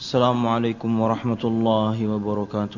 Assalamualaikum warahmatullahi wabarakatuh.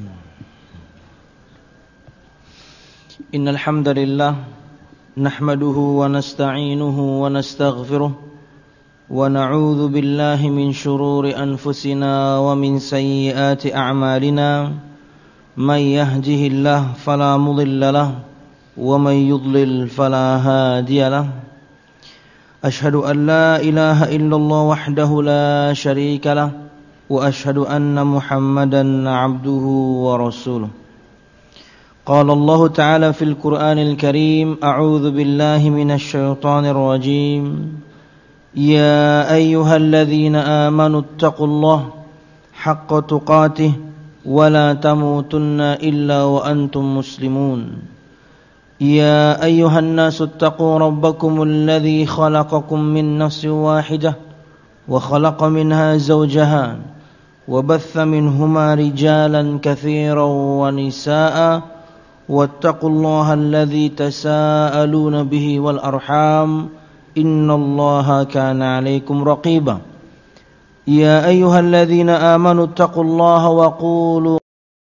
Innal hamdalillah nahmaduhu wa nasta'inuhu wa nastaghfiruh wa na'udzu billahi min shururi anfusina wa min sayyiati a'malina. May yahdihillahu fala mudilla lahu wa may yudlil fala hadiya lahu. Ashhadu an la ilaha illallah wahdahu la syarika lahu wa ashhadu anna Muhammadan abduhu wa rasuluh. Qala Allah Ta'ala fil Qur'anil Karim, a'udzu billahi minasy syaithanir rajim. Ya ayyuhalladzina amanu taqullaha haqqa tuqatih wa la tamutunna illa wa antum muslimun. Ya ayyuhan nasu taqu rabbakumul ladzi khalaqakum min nafsin wahidah wa khalaqa minha zawjaha وبث منهما رجالا كثيرا ونساء واتقوا الله الذي تساءلون به والأرحام إن الله كان عليكم رقيبا يا أيها الذين آمنوا اتقوا الله وقولوا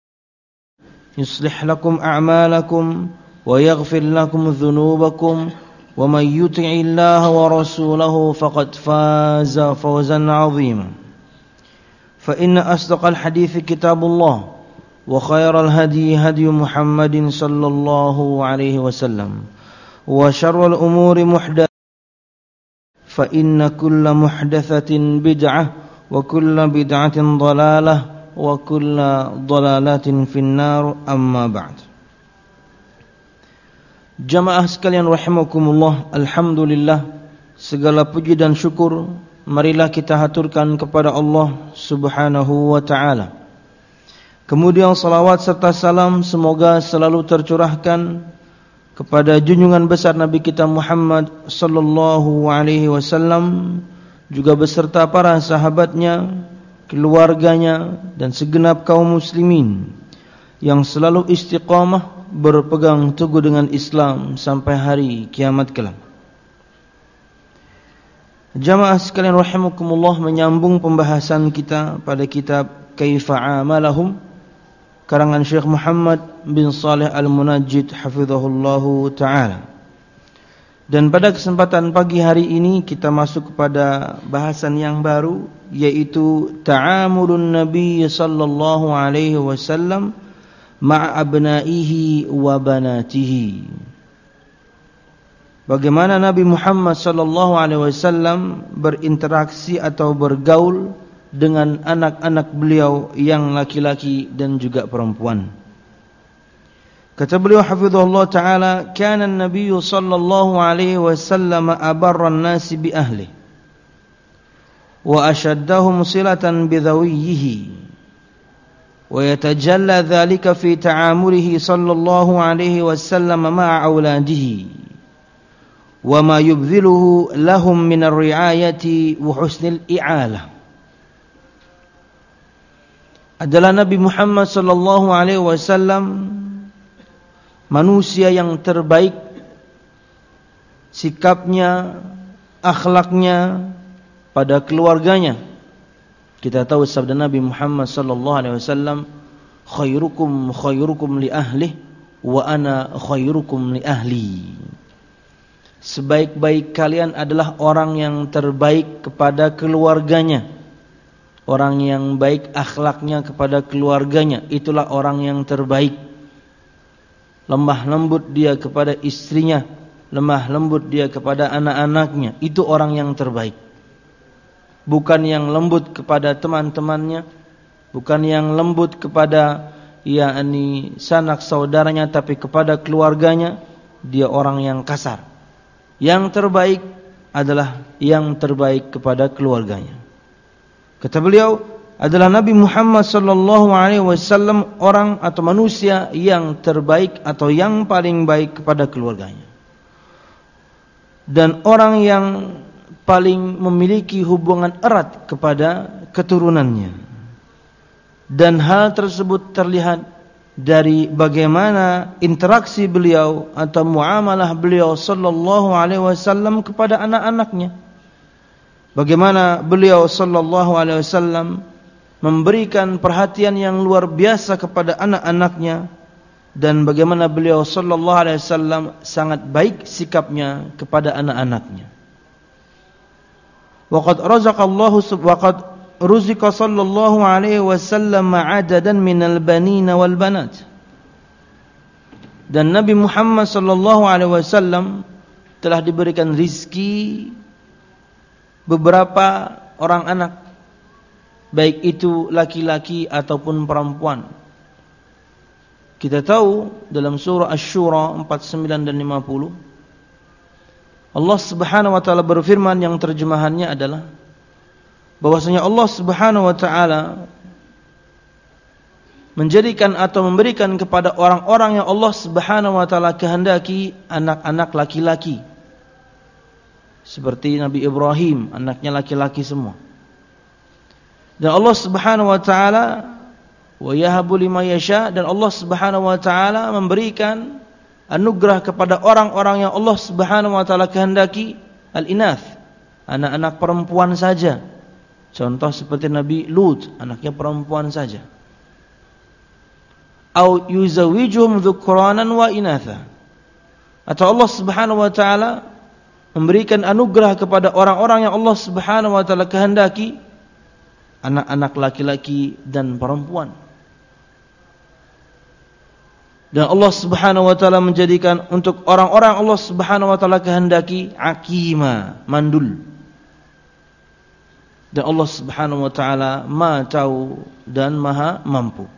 يصلح لكم أعمالكم ويغفر لكم ذنوبكم ومن يطع الله ورسوله فقد فاز فوزا عظيما فإن أصدق الحديث كتاب الله وخير الهدي هدي محمد صلى الله عليه وسلم وشر الأمور محدثة فإن كل محدثة بدعة وكل بدعة ضلالة وكل ضلالة في النار أما بعد. Jamaah sekalian rahimakumullah, alhamdulillah, segala puji dan syukur marilah kita haturkan kepada Allah Subhanahu wa ta'ala. Kemudian salawat serta salam semoga selalu tercurahkan kepada junjungan besar Nabi kita Muhammad sallallahu alaihi wasallam, juga beserta para sahabatnya, keluarganya dan segenap kaum muslimin yang selalu istiqamah berpegang teguh dengan Islam sampai hari kiamat kelak. Jamaah sekalian rahimakumullah, menyambung pembahasan kita pada kitab Kaifa Amalahum karangan Syekh Muhammad bin Saleh Al-Munajjid hafizahullahu ta'ala. Dan pada kesempatan pagi hari ini kita masuk kepada bahasan yang baru, yaitu ta'amulun Nabi sallallahu alaihi wasallam ma'a abnaihi wa banatihi. Bagaimana Nabi Muhammad sallallahu alaihi wasallam berinteraksi atau bergaul dengan anak-anak beliau yang laki-laki dan juga perempuan. Kata beliau hafizahullah taala, kana an-nabiy sallallahu alaihi wasallam abarran nasi bi ahlihi wa ashaddahum silatan bi dhawiyhi wa yatajalla dhalika fi ta'amulihi sallallahu alaihi wasallam ma'a auladihi wa ma yubdhiluhu lahum min ar-ri'ayati wa husnil i'alah. Adalah Nabi Muhammad sallallahu alaihi wasallam manusia yang terbaik sikapnya, akhlaknya pada keluarganya. Kita tahu sabda Nabi Muhammad sallallahu alaihi wasallam, khairukum khairukum li ahlihi wa ana khairukum li ahli. Sebaik-baik kalian adalah orang yang terbaik kepada keluarganya. Orang yang baik akhlaknya kepada keluarganya, itulah orang yang terbaik. Lemah lembut dia kepada istrinya, lemah lembut dia kepada anak-anaknya, itu orang yang terbaik. Bukan yang lembut kepada teman-temannya, bukan yang lembut kepada sanak saudaranya, tapi kepada keluarganya dia orang yang kasar. Yang terbaik adalah yang terbaik kepada keluarganya. Kata beliau, adalah Nabi Muhammad sallallahu alaihi wasallam orang atau manusia yang terbaik atau yang paling baik kepada keluarganya. Dan orang yang paling memiliki hubungan erat kepada keturunannya. Dan hal tersebut terlihat dari bagaimana interaksi beliau atau muamalah beliau sallallahu alaihi wasallam kepada anak-anaknya. Bagaimana beliau sallallahu alaihi wasallam memberikan perhatian yang luar biasa kepada anak-anaknya, dan bagaimana beliau sallallahu alaihi wasallam sangat baik sikapnya kepada anak-anaknya. Waqad ruziqa sallallahu alaihi wasallam ma'adadan minal banina wal banat. Dan Nabi Muhammad sallallahu alaihi wasallam telah diberikan rizki beberapa orang anak, baik itu laki-laki ataupun perempuan. Kita tahu dalam surah Asy-Syura 49 dan 50, Allah Subhanahu wa taala berfirman yang terjemahannya adalah bahwasanya Allah Subhanahu wa taala menjadikan atau memberikan kepada orang-orang yang Allah Subhanahu wa taala kehendaki anak-anak laki-laki. Seperti Nabi Ibrahim, anaknya laki-laki semua. Dan Allah Subhanahu wa taala wa yahabu liman yasha, dan Allah Subhanahu wa taala memberikan anugerah kepada orang-orang yang Allah Subhanahu wa taala kehendaki al-inath, anak-anak perempuan saja. Contoh seperti Nabi Lut, anaknya perempuan saja. Au yuzawijuhum dzukranan wa inatha, atau Allah Subhanahu wa taala memberikan anugerah kepada orang-orang yang Allah Subhanahu wa taala kehendaki anak-anak laki-laki dan perempuan. Dan Allah Subhanahu wa taala menjadikan untuk orang-orang Allah Subhanahu wa taala kehendaki akima, mandul. Dan Allah Subhanahu wa taala Maha tahu dan Maha mampu.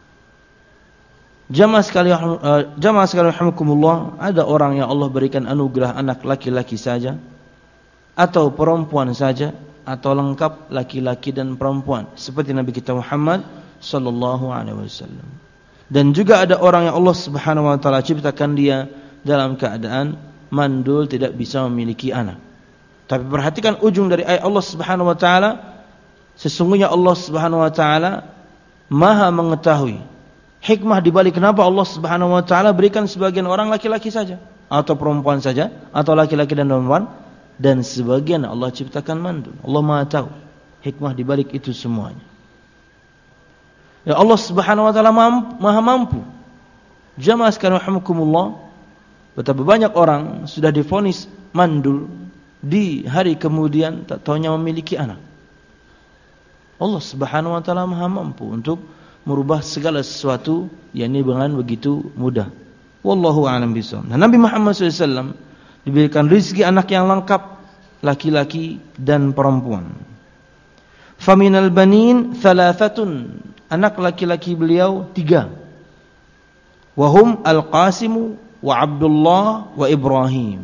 Jamaah sekalian rahimakumullah, ada orang yang Allah berikan anugerah anak laki-laki saja atau perempuan saja, atau lengkap laki-laki dan perempuan, seperti Nabi kita Muhammad sallallahu alaihi wasallam. Dan juga ada orang yang Allah Subhanahu wa taala ciptakan dia dalam keadaan mandul, tidak bisa memiliki anak. Tapi perhatikan ujung dari ayat Allah Subhanahu wa taala, sesungguhnya Allah Subhanahu wa taala Maha mengetahui hikmah di balik kenapa Allah Subhanahu wa taala berikan sebagian orang laki-laki saja atau perempuan saja, atau laki-laki dan perempuan, dan sebagian Allah ciptakan mandul. Allah Maha tahu hikmah di balik itu semuanya. Ya, Allah Subhanahu wa taala Maha mampu. Jamaah sekalian rahimakumullah, betapa banyak orang sudah divonis mandul, di hari kemudian tak taunya memiliki anak. Allah Subhanahu wa taala Maha mampu untuk merubah segala sesuatu, yakni dengan begitu mudah. Wallahu a'lam bishawab. Nah, Nabi Muhammad SAW diberikan rezeki anak yang lengkap, laki-laki dan perempuan. Faminal banin thalathatun, anak laki-laki beliau 3. Wahum Al-Qasim wa Abdullah wa Ibrahim.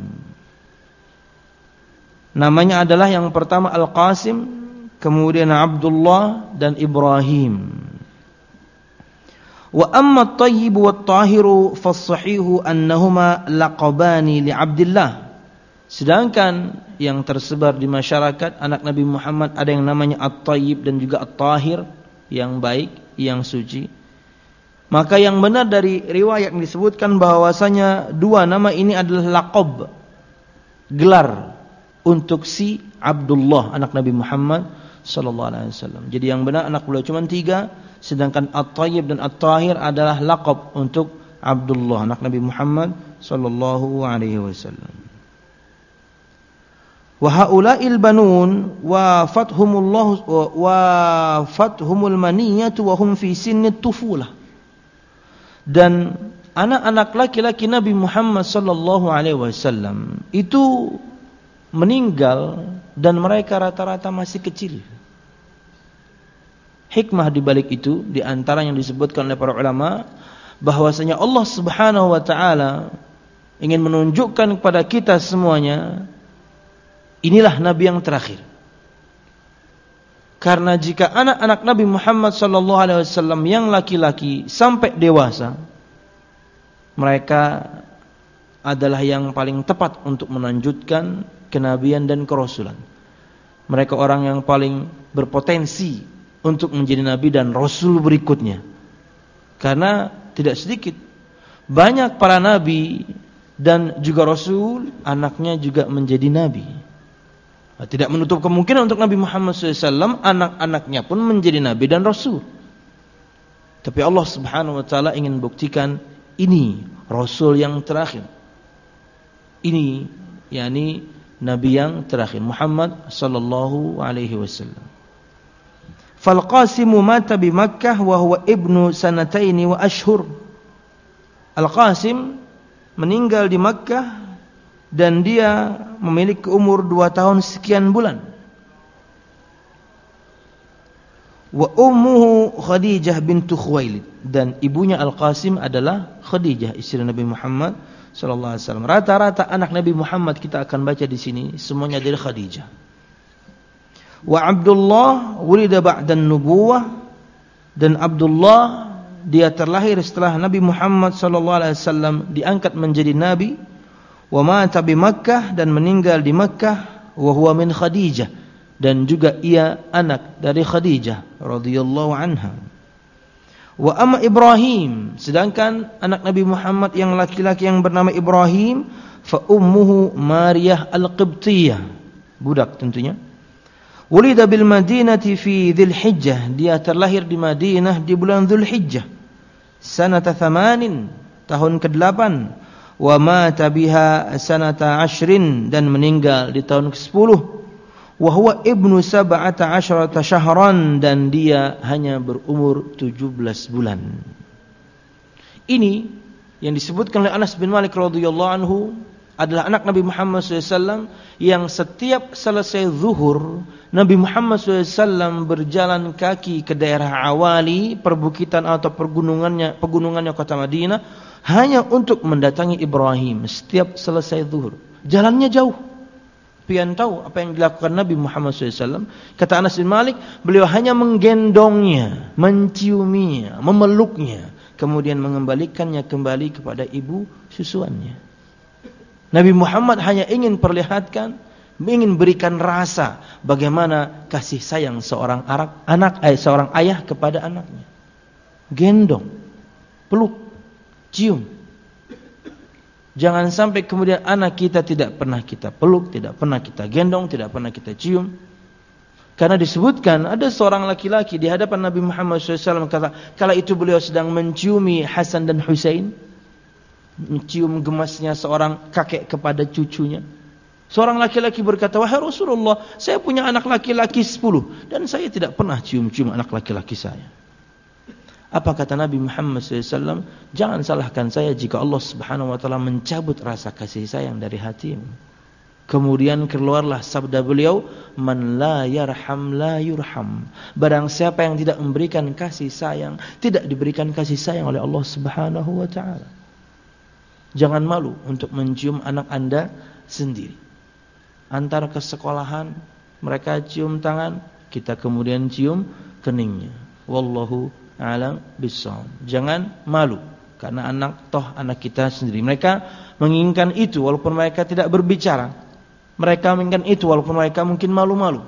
Namanya adalah yang pertama Al-Qasim, kemudian Abdullah dan Ibrahim. Wa amma at-tayyib wa at-tahiru fas-sahihu annahuma laqabani li Abdillah. Sedangkan yang tersebar di masyarakat anak Nabi Muhammad ada yang namanya at-tayyib dan juga at-tahir, yang baik, yang suci. Maka yang benar dari riwayat yang disebutkan bahwasanya dua nama ini adalah laqab, gelar untuk si Abdullah anak Nabi Muhammad sallallahu alaihi wasallam. Jadi yang benar anak beliau cuma 3, sedangkan at-tayyib dan at-tahir adalah laqab untuk Abdullah anak Nabi Muhammad sallallahu alaihi wasallam. Wa haula'il banun wa fathumul maniyatu wa hum fi sinnit tufulah. Dan anak-anak laki-laki Nabi Muhammad sallallahu alaihi wasallam itu meninggal dan mereka rata-rata masih kecil. Hikmah di balik itu di antara yang disebutkan oleh para ulama bahwasanya Allah Subhanahu wa taala ingin menunjukkan kepada kita semuanya, inilah nabi yang terakhir. Karena jika anak-anak Nabi Muhammad sallallahu alaihi wasallam yang laki-laki sampai dewasa, mereka adalah yang paling tepat untuk melanjutkan kenabian dan kerasulan. Mereka orang yang paling berpotensi untuk menjadi nabi dan rasul berikutnya. Karena tidak sedikit banyak para nabi dan juga rasul anaknya juga menjadi nabi. Tidak menutup kemungkinan untuk Nabi Muhammad SAW anak-anaknya pun menjadi nabi dan rasul. Tapi Allah Subhanahu wa taala ingin buktikan ini rasul yang terakhir. Ini yakni nabi yang terakhir, Muhammad sallallahu alaihi wasallam. Fal Qasimu mata bi Makkah wa huwa ibnu sanataini wa ashhur. Al-Qasim meninggal di Makkah dan dia memiliki umur 2 tahun sekian bulan. Wa ummuhu Khadijah bintu Khuwailid, dan ibunya Al-Qasim adalah Khadijah, istri Nabi Muhammad sallallahu alaihi wasallam. Rata-rata anak Nabi Muhammad kita akan baca di sini semuanya dari Khadijah. Wa Abdullah wulida ba'da an-nubuwah, dan Abdullah dia terlahir setelah Nabi Muhammad sallallahu alaihi wasallam diangkat menjadi nabi. Wa mata bi Makkah, dan meninggal di Makkah. Wa huwa min Khadijah, dan juga ia anak dari Khadijah radhiyallahu anha. Wa amma Ibrahim, sedangkan anak Nabi Muhammad yang laki-laki yang bernama Ibrahim, fa ummuhu Maryah al-Qibtiyah, budak tentunya. Wulida bil Madinati fi Dzulhijjah, dia terlahir di Madinah di bulan Dzulhijjah. Sanata 8, tahun ke-8. Wa mata biha sanata 10, dan meninggal di tahun ke-10. Wa huwa ibnu 17 syahran, dan dia hanya berumur 17 bulan. Ini yang disebutkan oleh Anas bin Malik radhiyallahu anhu adalah anak Nabi Muhammad SAW yang setiap selesai zuhur Nabi Muhammad SAW berjalan kaki ke daerah Awali, perbukitan atau pegunungannya kota Madinah, hanya untuk mendatangi Ibrahim setiap selesai zuhur. Jalannya jauh. Pian tahu apa yang dilakukan Nabi Muhammad SAW. Kata Anas bin Malik, beliau hanya menggendongnya, menciuminya, memeluknya, kemudian mengembalikannya kembali kepada ibu susuannya. Nabi Muhammad hanya ingin perlihatkan, ingin berikan rasa bagaimana kasih sayang seorang ayah kepada anaknya. Gendong, peluk, cium. Jangan sampai kemudian anak kita tidak pernah kita peluk, tidak pernah kita gendong, tidak pernah kita cium. Karena disebutkan ada seorang laki-laki di hadapan Nabi Muhammad SAW kata, kala itu beliau sedang menciumi Hasan dan Husain, mencium gemasnya seorang kakek kepada cucunya. Seorang laki-laki berkata, wahai Rasulullah, saya punya anak laki-laki 10 dan saya tidak pernah cium-cium anak laki-laki saya. Apa kata Nabi Muhammad SAW? Jangan salahkan saya jika Allah Subhanahu wa taala mencabut rasa kasih sayang dari hatimu. Kemudian keluarlah sabda beliau, man la yarham la yurham. Barang siapa yang tidak memberikan kasih sayang, tidak diberikan kasih sayang oleh Allah Subhanahu wa taala. Jangan malu untuk mencium anak Anda sendiri. Antar ke sekolahan, mereka cium tangan, kita kemudian cium keningnya. Wallahu a'lam bissawab. Jangan malu, karena anak kita sendiri. Mereka menginginkan itu walaupun mereka tidak berbicara. Mereka menginginkan itu walaupun mereka mungkin malu-malu.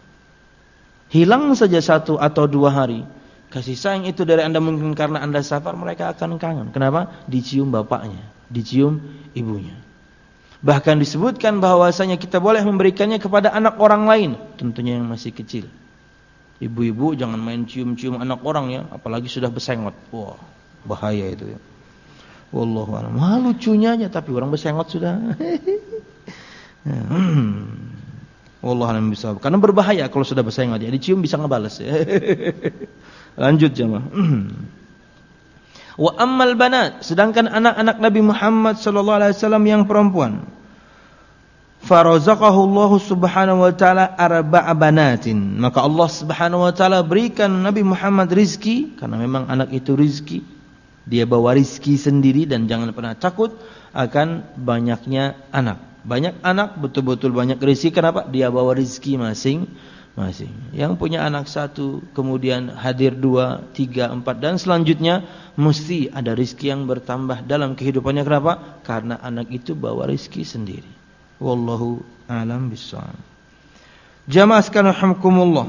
Hilang saja 1 atau 2 hari, kasih sayang itu dari Anda mungkin karena Anda safar, mereka akan kangen. Kenapa? Dicium bapaknya, dicium ibunya. Bahkan disebutkan bahwasanya kita boleh memberikannya kepada anak orang lain, tentunya yang masih kecil. Ibu-ibu jangan main cium-cium anak orang ya, apalagi sudah bersengot. Wah, bahaya itu ya. Wallahu a'lam. Wah, lucunya aja tapi orang bersengot sudah. Wallahu a'lam bishawab. Karena berbahaya kalau sudah bersengot ya, dicium bisa ngebales ya. Lanjut jemaah. Wa ammal banat, sedangkan anak-anak Nabi Muhammad sallallahu alaihi wasallam yang perempuan, farazaqahu Allah Subhanahu wa taala arba'a banatin, maka Allah Subhanahu wa taala berikan Nabi Muhammad rizki, karena memang anak itu rizki. Dia bawa rizki sendiri dan jangan pernah takut akan banyaknya anak. Banyak anak betul-betul banyak rizki. Kenapa? Dia bawa rizki masing-masing. Yang punya anak 1, kemudian hadir 2, 3, 4 dan selanjutnya mesti ada rizki yang bertambah dalam kehidupannya. Kenapa? Karena anak itu bawa rizki sendiri. Wallahu a'lam bishawab. Jamaah sekalian rahimakumullah.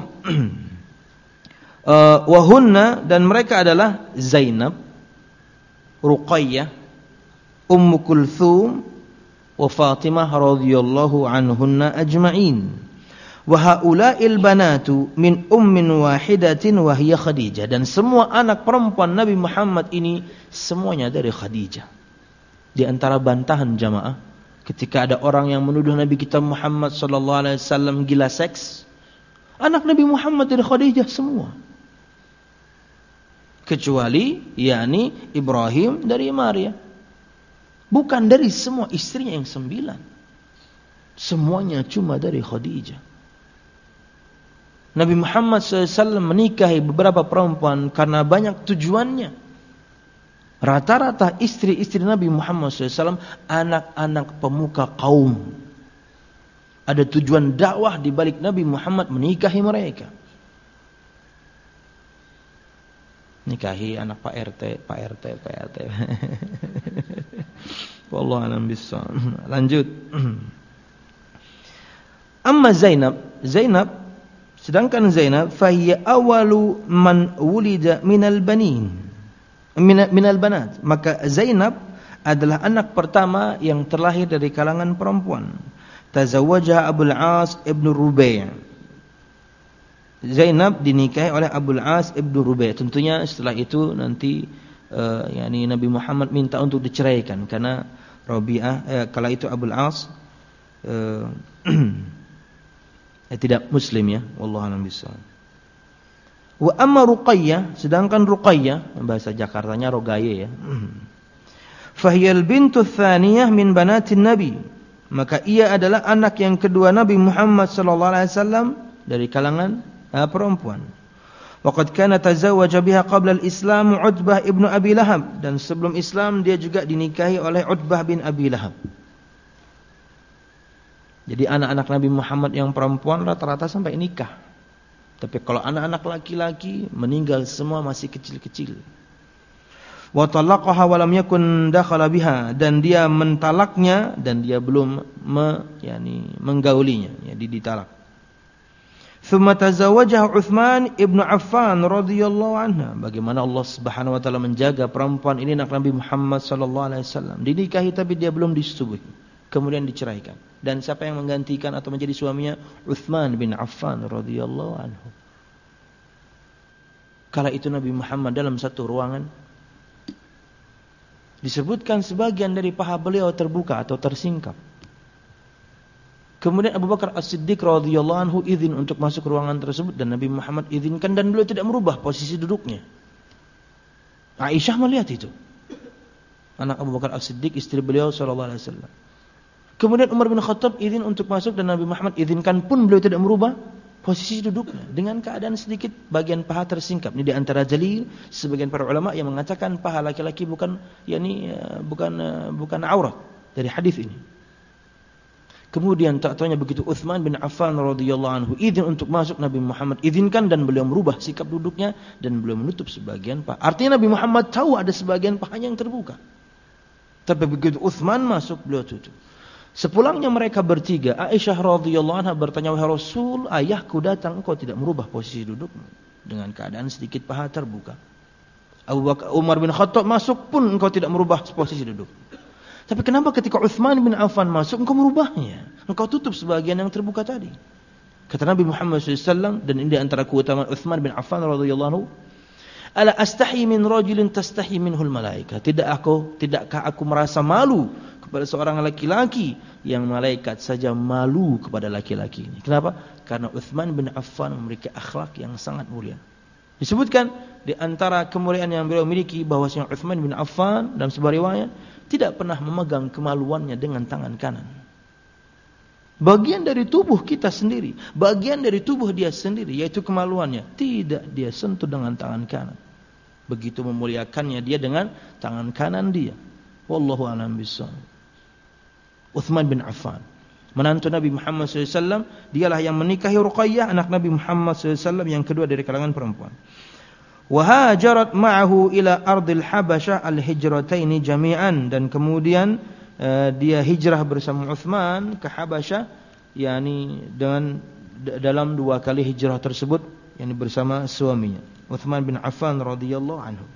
Wahunna, dan mereka adalah Zainab, Ruqayyah, Ummu Kulthum wa Fatimah radhiyallahu anhunna ajma'in. Wa haula'il banatu min ummin wahidatin wa hiya Khadijah, dan semua anak perempuan Nabi Muhammad ini semuanya dari Khadijah. Di antara bantahan jamaah ketika ada orang yang menuduh Nabi kita Muhammad sallallahu alaihi wasallam gila seks, anak Nabi Muhammad dari Khadijah semua. Kecuali yakni Ibrahim dari Maria. Bukan dari semua istrinya yang 9. Semuanya cuma dari Khadijah. Nabi Muhammad SAW menikahi beberapa perempuan karena banyak tujuannya. Rata-rata istri-istri Nabi Muhammad SAW anak-anak pemuka kaum. Ada tujuan dakwah di balik Nabi Muhammad menikahi mereka. Nikahi anak Pak RT. Wallahu a'lam bissawab. Lanjut. Amma Zainab, sedangkan Zainab fahiya awalu man wulida minal banat. Maka Zainab adalah anak pertama yang terlahir dari kalangan perempuan. Tazawwajaha Abul As ibn Rubai'. Zainab dinikahi oleh Abul As ibn Rubai'. Tentunya setelah itu nanti yakni Nabi Muhammad minta untuk diceraikan karena Rabi'ah kala itu Abul As tidak muslim ya, wallahu a'lam bissawab. Wa amma Ruqayyah, sedangkan Ruqayyah bahasa Jakartanya Rogaye ya. Fahiyal bintu tsaniyah min banatin Nabi. Maka ia adalah anak yang kedua Nabi Muhammad sallallahu alaihi wasallam dari kalangan perempuan. Wa qad kana tazawwaja biha qabla al-Islam Utbah ibnu Abi Lahab, dan sebelum Islam dia juga dinikahi oleh Utbah bin Abi Lahab. Jadi anak-anak Nabi Muhammad yang perempuan rata-rata sampai nikah. Tapi kalau anak-anak laki-laki meninggal semua masih kecil-kecil. Wa talaqaha wa lam yakun dakhala biha, dan dia mentalaknya dan dia belum menggaulinya, jadi ditalak. Tsumma tazawwajaha Utsman ibnu Affan radhiyallahu anha. Bagaimana Allah Subhanahu wa taala menjaga perempuan ini, anak Nabi Muhammad sallallahu alaihi wasallam. Dinikahi tapi dia belum disetubuhi. Kemudian diceraikan. Dan siapa yang menggantikan atau menjadi suaminya? Utsman bin Affan radhiyallahu anhu. Kala itu Nabi Muhammad dalam satu ruangan, disebutkan sebagian dari paha beliau terbuka atau tersingkap. Kemudian Abu Bakar As-Siddiq radhiyallahu anhu izin untuk masuk ruangan tersebut, dan Nabi Muhammad izinkan, dan beliau tidak merubah posisi duduknya. Aisyah melihat itu. Anak Abu Bakar As-Siddiq, istri beliau sallallahu alaihi wasallam. Kemudian Umar bin Khattab izin untuk masuk, dan Nabi Muhammad izinkan, pun beliau tidak merubah posisi duduknya dengan keadaan sedikit bagian paha tersingkap. Ini di antara dalil sebagian para ulama yang mengatakan paha laki-laki bukan aurat dari hadis ini. Kemudian tak taunya begitu Utsman bin Affan radhiyallahu anhu izin untuk masuk, Nabi Muhammad izinkan, dan beliau merubah sikap duduknya dan beliau menutup sebagian paha. Artinya Nabi Muhammad tahu ada sebagian pahanya yang terbuka. Tapi begitu Utsman masuk, beliau tutup. Sepulangnya mereka bertiga, Aisyah radhiyallahu anha bertanya, "Wahai Rasul, ayahku datang, engkau tidak merubah posisi dudukmu dengan keadaan sedikit paha terbuka. Umar bin Khattab masuk pun engkau tidak merubah posisi duduk. Tapi kenapa ketika Utsman bin Affan masuk engkau merubahnya? Engkau tutup sebagian yang terbuka tadi." Kata Nabi Muhammad SAW, dan ini di antara keutamaan Utsman bin Affan radhiyallahu anhu, "Ala astahi min rajulin tastahi minhul malaika." Tidakkah aku merasa malu kepada seorang laki-laki yang malaikat saja malu kepada laki-laki ini. Kenapa? Karena Utsman bin Affan memiliki akhlak yang sangat mulia. Disebutkan di antara kemuliaan yang beliau miliki bahwasanya Utsman bin Affan dalam sebuah riwayat tidak pernah memegang kemaluannya dengan tangan kanan. Bagian dari tubuh kita sendiri, bagian dari tubuh dia sendiri, yaitu kemaluannya, tidak dia sentuh dengan tangan kanan. Begitu memuliakannya dia dengan tangan kanan dia. Wallahu a'lam bishawab. Utsman bin Affan, menantu Nabi Muhammad SAW, dialah yang menikahi Ruqayyah, anak Nabi Muhammad SAW yang kedua dari kalangan perempuan. Wa hajarat ma'ahu ila ardil Habasyah al-hijrataini jami'an, dan kemudian dia hijrah bersama Utsman ke Habasyah, yakni dengan dalam dua kali hijrah tersebut, yakni bersama suaminya Utsman bin Affan radhiyallahu anhu.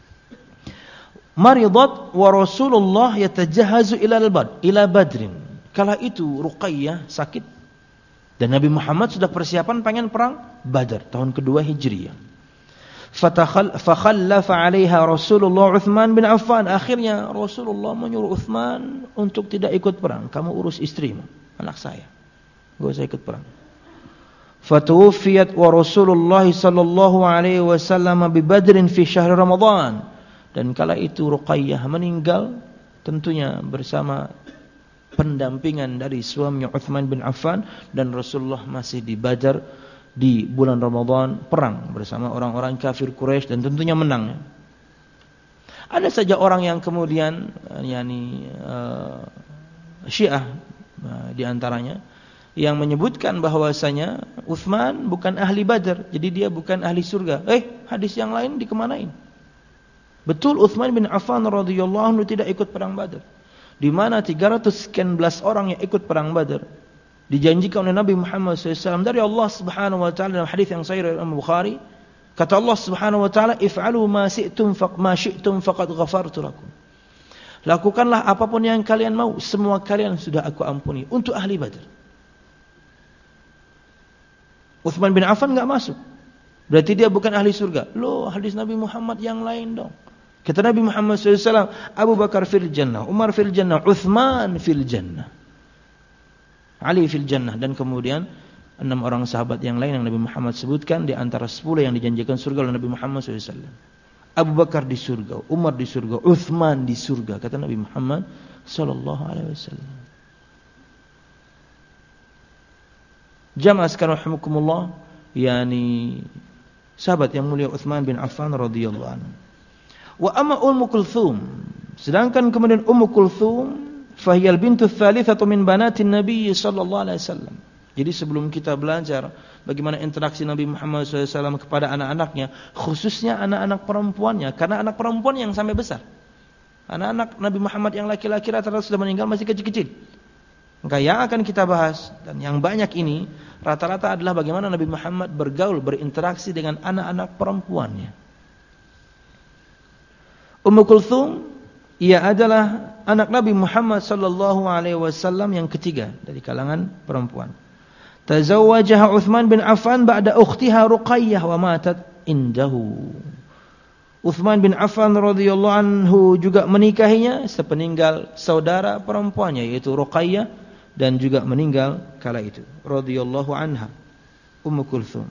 Maridat wa Rasulullah yatajahazu ila Badrin. Kala itu Ruqayyah sakit Dan Nabi Muhammad sudah persiapan pengen perang Badar tahun kedua Hijriah. Fakhallafa 'alaiha Rasulullah Utsman bin Affan. Akhirnya Rasulullah menyuruh Utsman untuk tidak ikut perang. Kamu urus istrimu, anak saya. Enggak usah ikut perang. Fatuwfiyat wa Rasulullah sallallahu alaihi wasallam bi Badrin fi syahr Ramadan. Dan kala itu Ruqayyah meninggal tentunya bersama pendampingan dari suaminya Utsman bin Affan, dan Rasulullah masih di Badar di bulan Ramadan perang bersama orang-orang kafir Quraisy dan tentunya menang. Ada saja orang yang kemudian Syiah di antaranya yang menyebutkan bahwasanya Utsman bukan ahli Badar, jadi dia bukan ahli surga. Hadis yang lain dikemanain? Betul Utsman bin Affan radhiyallahu anhu tidak ikut perang Badar. Di mana 311 orang yang ikut perang Badar dijanjikan oleh Nabi Muhammad SAW dari Allah Subhanahu wa taala dalam hadis yang sahih riwayat Imam Bukhari. Kata Allah Subhanahu wa taala, "If'alu ma syi'tum faqad ghafartu lakum." Lakukanlah apapun yang kalian mau, semua kalian sudah aku ampuni. Untuk ahli Badar. Utsman bin Affan enggak masuk. Berarti dia bukan ahli surga. Loh, hadis Nabi Muhammad yang lain dong. Kata Nabi Muhammad SAW, Abu Bakar fil jannah, Umar fil jannah, Utsman fil jannah, Ali fil jannah. Dan kemudian 6 orang sahabat yang lain yang Nabi Muhammad sebutkan di antara 10 yang dijanjikan surga oleh Nabi Muhammad SAW. Abu Bakar di surga, Umar di surga, Utsman di surga, kata Nabi Muhammad sallallahu alaihi wasallam. Jamaah sekalian rahimakumullah, sahabat yang mulia Utsman bin Affan radhiyallahu anhu. Wa amma Ummu Kulthum, sedangkan kemudian Ummu Kulthum fahiyal bintu tsalitsatu min banatin Nabi sallallahu alaihi wasallam. Jadi sebelum kita belajar bagaimana interaksi Nabi Muhammad SAW kepada anak-anaknya, khususnya anak-anak perempuannya, karena anak perempuan yang sampai besar. Anak-anak Nabi Muhammad yang laki-laki rata-rata sudah meninggal masih kecil-kecil. Maka yang akan kita bahas dan yang banyak ini rata-rata adalah bagaimana Nabi Muhammad bergaul, berinteraksi dengan anak-anak perempuannya. Ummu Kulthum, ia adalah anak Nabi Muhammad sallallahu alaihi wasallam yang ketiga dari kalangan perempuan. Tazawwajaha Utsman bin Affan ba'da ukhtiha Ruqayyah wa matat indahu. Utsman bin Affan radhiyallahu anhu juga menikahinya sepeninggal saudara perempuannya yaitu Ruqayyah, dan juga meninggal kala itu radhiyallahu anha Ummu Kulthum.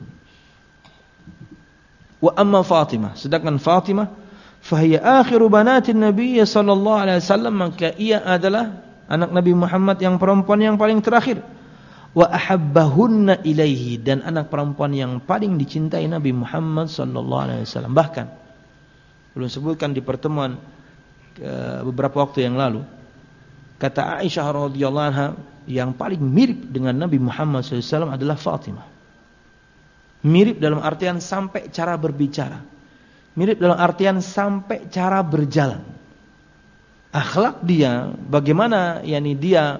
Wa amma Fatimah, sedangkan Fatimah fahiya akhiru banatin Nabi sallallahu alaihi wasallam, maka ia adalah anak Nabi Muhammad yang perempuan yang paling terakhir. Wa ahabbahunna ilaihi, dan anak perempuan yang paling dicintai Nabi Muhammad sallallahu alaihi wasallam. Bahkan belum sebutkan di pertemuan beberapa waktu yang lalu, kata Aisyah radhiyallahu anha, yang paling mirip dengan Nabi Muhammad SAW adalah Fatimah. Mirip dalam artian sampai cara berbicara, mirip dalam artian sampai cara berjalan. Akhlak dia, bagaimana dia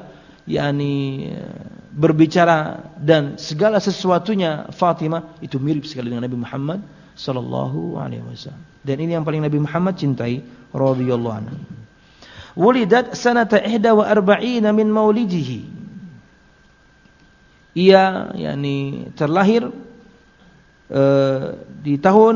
berbicara dan segala sesuatunya Fatimah itu mirip sekali dengan Nabi Muhammad sallallahu alaihi wasallam. Dan ini yang paling Nabi Muhammad cintai radhiyallahu anhu. Wulidat sanata 41 min maulidihi. Ia terlahir di tahun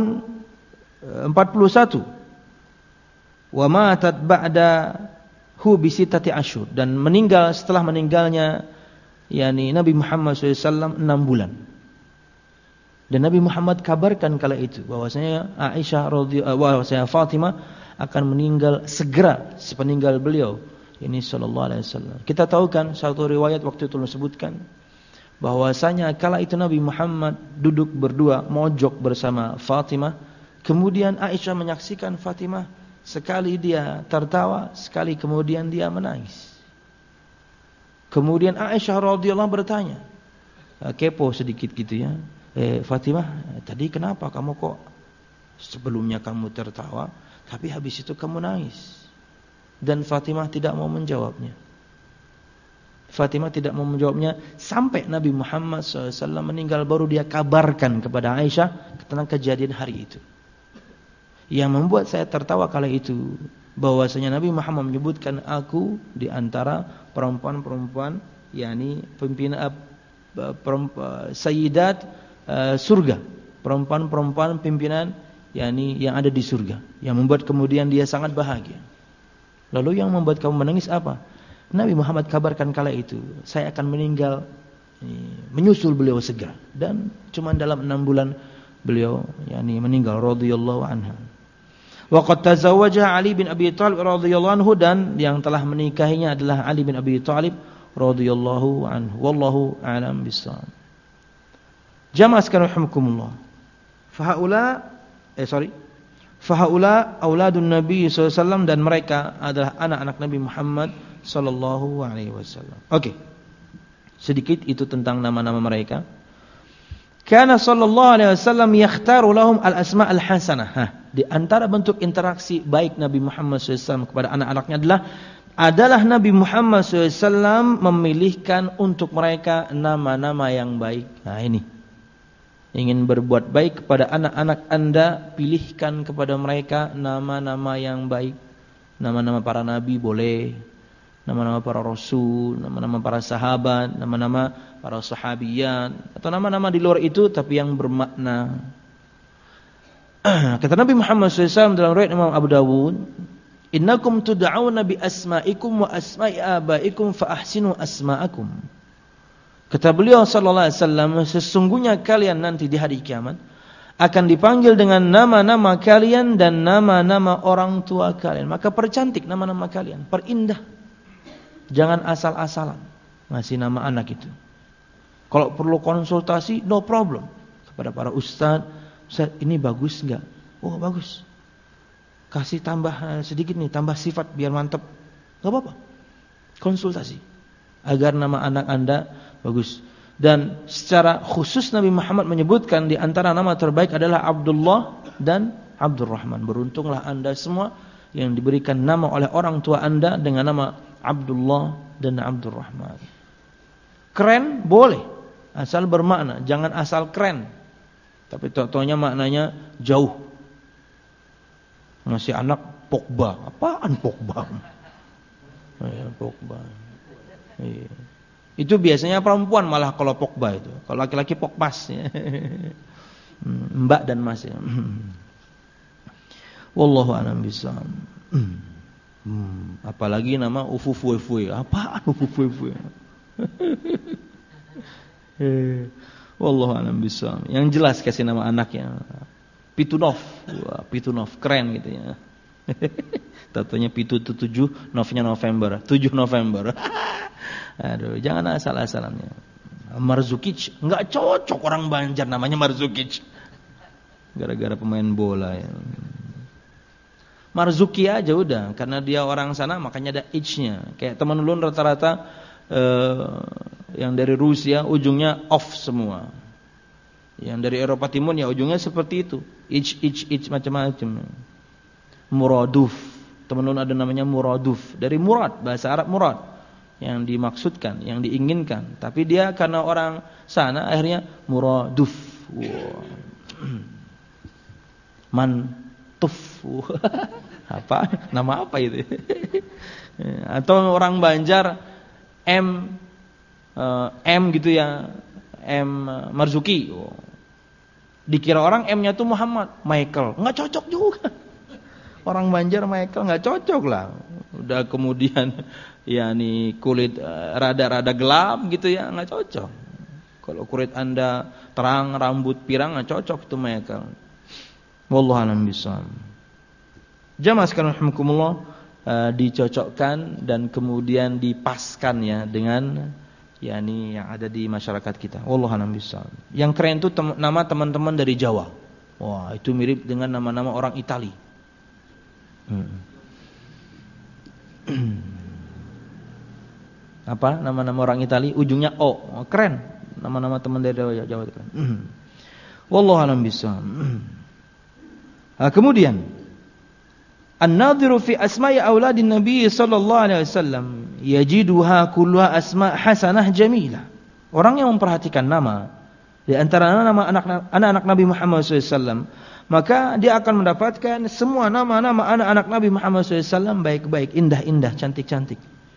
41. Wa matat ba'dahu bi 6 asyhur, dan meninggal setelah meninggalnya Nabi Muhammad SAW 6 bulan. Dan Nabi Muhammad kabarkan kala itu bahwasanya bahwasanya Fatimah akan meninggal segera sepeninggal beliau ini sallallahu alaihi wasallam. Kita tahu kan satu riwayat waktu itu disebutkan bahwasanya kala itu Nabi Muhammad duduk berdua mojok bersama Fatimah, kemudian Aisyah menyaksikan Fatimah sekali dia tertawa, sekali kemudian dia menangis. Kemudian Aisyah radhiyallahu bertanya, kepo sedikit gitu ya. Fatimah, tadi kenapa kamu kok sebelumnya kamu tertawa, tapi habis itu kamu nangis? Dan Fatimah tidak mau menjawabnya. Fatimah tidak mau menjawabnya sampai Nabi Muhammad SAW meninggal, baru dia kabarkan kepada Aisyah tentang kejadian hari itu. Yang membuat saya tertawa kala itu bahwasanya Nabi Muhammad menyebutkan aku di antara perempuan-perempuan pimpinan sayyidat surga, perempuan-perempuan pimpinan yakni yang ada di surga, yang membuat kemudian dia sangat bahagia. Lalu yang membuat kamu menangis apa? Nabi Muhammad kabarkan kala itu, saya akan meninggal, menyusul beliau segera, dan cuma dalam 6 bulan beliau yakni meninggal radhiyallahu anha. Wa qad tazawwaja Ali bin Abi Thalib radhiyallahu anhu, dan yang telah menikahinya adalah Ali bin Abi Thalib radhiyallahu anhu. Wallahu a'lam bissawab. Jamaah sekalian rahimakumullah. Fahaula auladun Nabi sallallahu alaihi wasallam, dan mereka adalah anak-anak Nabi Muhammad sallallahu alaihi wasallam. Oke. Sedikit itu tentang nama-nama mereka. Kana sallallahu alaihi wasallam yakhtaru lahum al-asma' al-hasanah. Di antara bentuk interaksi baik Nabi Muhammad SAW kepada anak-anaknya adalah Nabi Muhammad SAW memilihkan untuk mereka nama-nama yang baik. Nah ini, ingin berbuat baik kepada anak-anak Anda, pilihkan kepada mereka nama-nama yang baik. Nama-nama para nabi boleh, nama-nama para rasul, nama-nama para sahabat, nama-nama para sahabiyan, atau nama-nama di luar itu tapi yang bermakna. Kata Nabi Muhammad SAW dalam riwayat Imam Abu Dawud, innakum tud'auna bi asma'ikum wa asma'i abaikum fa ahsinu asma'akum. Kata beliau sallallahu alaihi wasallam, sesungguhnya kalian nanti di hari kiamat akan dipanggil dengan nama-nama kalian dan nama-nama orang tua kalian. Maka percantik nama-nama kalian, perindah. Jangan asal-asalan ngasih nama anak itu. Kalau perlu konsultasi, no problem. Kepada para ustaz, Ustaz, ini bagus enggak? Oh, bagus. Kasih tambah sedikit nih, tambah sifat biar mantap. Enggak apa-apa. Konsultasi agar nama anak Anda bagus. Dan secara khusus Nabi Muhammad menyebutkan di antara nama terbaik adalah Abdullah dan Abdurrahman. Beruntunglah Anda semua yang diberikan nama oleh orang tua Anda dengan nama Abdullah dan Abdurrahman. Keren boleh, asal bermakna, jangan asal keren. Tapi totonya maknanya jauh. Ngasih anak Pogba. Apaan Pogba? Ya, Pogba. Iya. Itu biasanya perempuan malah kalau Pogba itu. Kalau laki-laki Pogpas ya. Mbak dan Mas ya. Wallahu a'lam bishawab. Apalagi nama Ufufue. Apaan Ufufue? Wallahu a'lam bishawab. Yang jelas kasih nama anaknya Pitunov. Wah, Pitunov keren gitu ya. Tatonya Pitu itu 7, Novnya November. 7 November. Aduh, jangan asal-asalannya. Marzukic, enggak cocok orang Banjar namanya Marzukic. Gara-gara pemain bola ya. Marzuki aja udah, karena dia orang sana makanya ada H-nya. Kayak teman ulun rata-rata yang dari Rusia ujungnya off semua. Yang dari Eropa Timur ya ujungnya seperti itu. H macam-macam. Muraduf. Teman ulun ada namanya Muraduf. Dari murad, bahasa Arab murad. Yang dimaksudkan, yang diinginkan. Tapi dia karena orang sana akhirnya Muraduf. Wow. Mantuf. Apa? Nama apa itu? Atau orang Banjar M gitu ya. M Marzuki. Dikira orang M-nya tuh Muhammad, Michael. Enggak cocok juga. Orang Banjar Michael enggak cocok lah. Udah kemudian ya nih kulit rada-rada gelap gitu ya, enggak cocok. Kalau kulit Anda terang, rambut pirang enggak cocok itu Michael. Wallahu a'lam bishawab. Jamaah sekalian rahimakumullah, dicocokkan dan kemudian dipaskan ya dengan yakni yang ada di masyarakat kita. Wallahu a'lam bishawab. Yang keren itu nama teman-teman dari Jawa. Wah, itu mirip dengan nama-nama orang Itali. Apa? Nama-nama orang Itali ujungnya O. Oh, keren. Nama-nama teman dari Jawa itu keren. Wallahu a'lam bishawab. Kemudian an-nadhiru fi asma'i auladin Nabi sallallahu alaihi wasallam yajiduha kulluha asma' hasanah jamilah. Orang yang memperhatikan nama di antara nama anak-anak Nabi Muhammad SAW, maka dia akan mendapatkan semua nama-nama anak-anak Nabi Muhammad SAW baik-baik, indah-indah, cantik-cantik.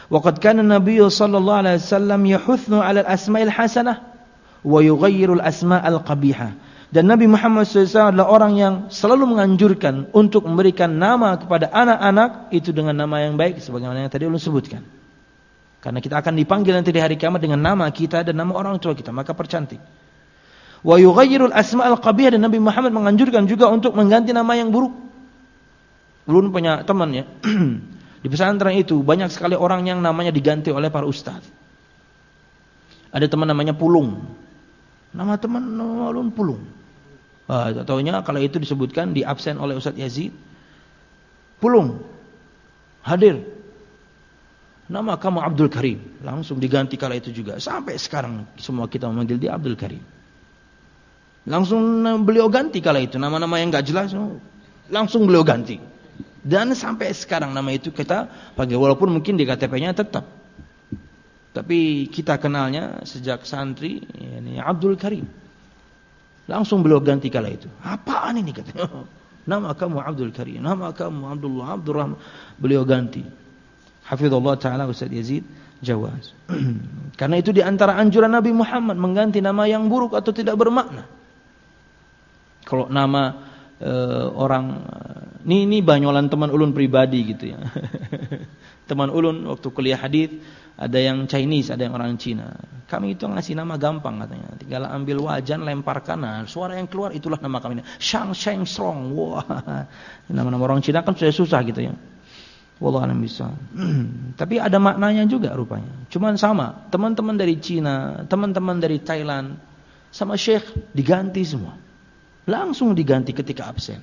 Wa qad kana an-nabiy sallallahu alaihi wasallam yahuthnu 'ala al-asma'il hasanah wa yughayyiru al-asma'al qabihah. Dan Nabi Muhammad SAW adalah orang yang selalu menganjurkan untuk memberikan nama kepada anak-anak itu dengan nama yang baik, sebagaimana yang tadi ulun sebutkan. Karena kita akan dipanggil nanti di hari kiamat dengan nama kita dan nama orang tua kita, maka percantik. Wa yughayyirul asma'al qabihah, dan Nabi Muhammad menganjurkan juga untuk mengganti nama yang buruk. Ulun punya teman ya. Di pesantren itu banyak sekali orang yang namanya diganti oleh para ustaz. Ada teman namanya Pulung. Nama ulun Pulung. Taunya kalau itu disebutkan di absen oleh Ustaz Yazid, Pulung hadir. Nama kamu Abdul Karim. Langsung diganti kala itu juga. Sampai sekarang semua kita memanggil dia Abdul Karim. Langsung beliau ganti kala itu. Nama-nama yang gak jelas langsung beliau ganti. Dan sampai sekarang nama itu kita panggil. Walaupun mungkin di KTP-nya tetap. Tapi kita kenalnya sejak santri ini Abdul Karim. Langsung beliau ganti kala itu. Apaan ini katanya? Nama kamu Abdul Karim, nama kamu Abdullah, Abdurrahman. Beliau ganti. Hafizallah Ta'ala Ustaz Yazid Jawaz. Karena itu di antara anjuran Nabi Muhammad mengganti nama yang buruk atau tidak bermakna. Kalau nama orang ini banyolan teman ulun pribadi gitu ya. Teman ulun waktu kuliah hadis ada yang Chinese, ada yang orang Cina. Kami itu ngasih nama gampang katanya. Tinggal ambil wajan, lemparkan, nah, suara yang keluar itulah nama kami. Shang Sheng Strong. Wah. Nama-nama orang Cina kan sudah susah gitu ya. Wallahu a'lam bishawab. Tapi ada maknanya juga rupanya. Cuman sama, teman-teman dari Cina, teman-teman dari Thailand sama Syekh diganti semua. Langsung diganti ketika absen.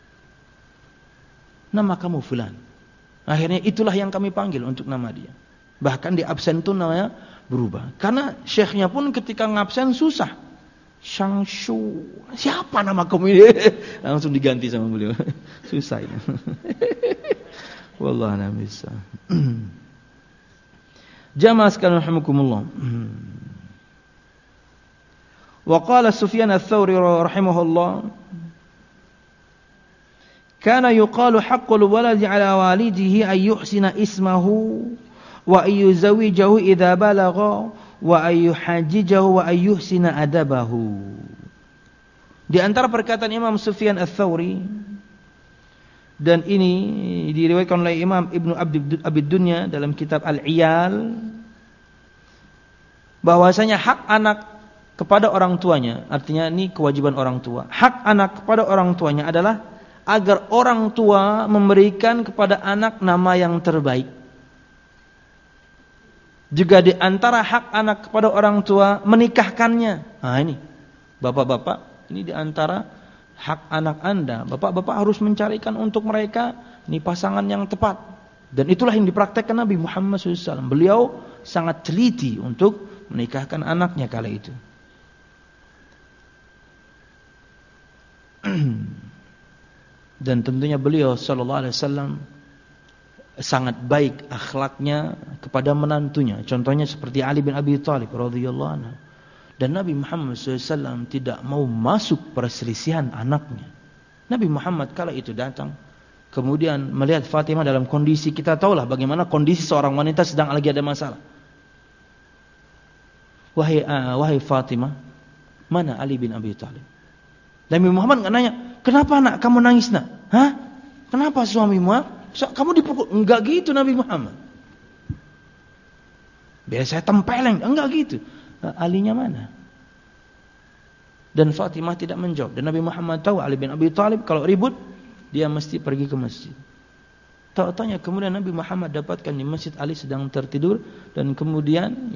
Nama kamu fulan. Akhirnya itulah yang kami panggil untuk nama dia. Bahkan di absen itu namanya berubah. Karena syekhnya pun ketika ngabsen susah. Shangshu. Siapa nama kamu ini? Langsung diganti sama beliau. Susah ini. Wallahu a'lam bishawab. Jamaah sekalian rahimakumullah. Wa qala Sufyan ats-Tsauri rahimahullah, kana yuqalu haqqul waladi 'ala walidihi ay yuhsina ismahu wa ayyuzawijahu idza balagha wa ayyuhajjijahu wa ayyuhsina adabahu. Di antara perkataan Imam Sufyan ats-Tsauri, dan ini diriwayatkan oleh Imam Ibnu Abi Dunya dalam kitab Al-Iyal, bahwasanya hak anak kepada orang tuanya, artinya ini kewajiban orang tua. Hak anak kepada orang tuanya adalah agar orang tua memberikan kepada anak nama yang terbaik. Juga di antara hak anak kepada orang tua menikahkannya. Nah ini, bapak-bapak, ini di antara hak anak anda. Bapak-bapak harus mencarikan untuk mereka ini pasangan yang tepat. Dan itulah yang dipraktekkan Nabi Muhammad SAW. Beliau sangat teliti untuk menikahkan anaknya kala itu. Dan tentunya beliau SAW sangat baik akhlaknya kepada menantunya. Contohnya seperti Ali bin Abi Thalib radhiyallahu anhu. Dan Nabi Muhammad SAW tidak mau masuk perselisihan anaknya. Nabi Muhammad kala itu datang, kemudian melihat Fatimah dalam kondisi, kita tahulah bagaimana kondisi seorang wanita sedang lagi ada masalah. Wahai Fatimah, mana Ali bin Abi Thalib? Nabi Muhammad enggak nanya, kenapa nak kamu nangis nak? Hah? Kenapa suamimu? Kamu dipukul? Enggak gitu Nabi Muhammad. Biar saya tempeleng, enggak gitu. Alinya mana? Dan Fatimah tidak menjawab. Dan Nabi Muhammad tahu Ali bin Abi Thalib kalau ribut dia mesti pergi ke masjid. Tahu-tahunya kemudian Nabi Muhammad dapatkan di masjid Ali sedang tertidur, dan kemudian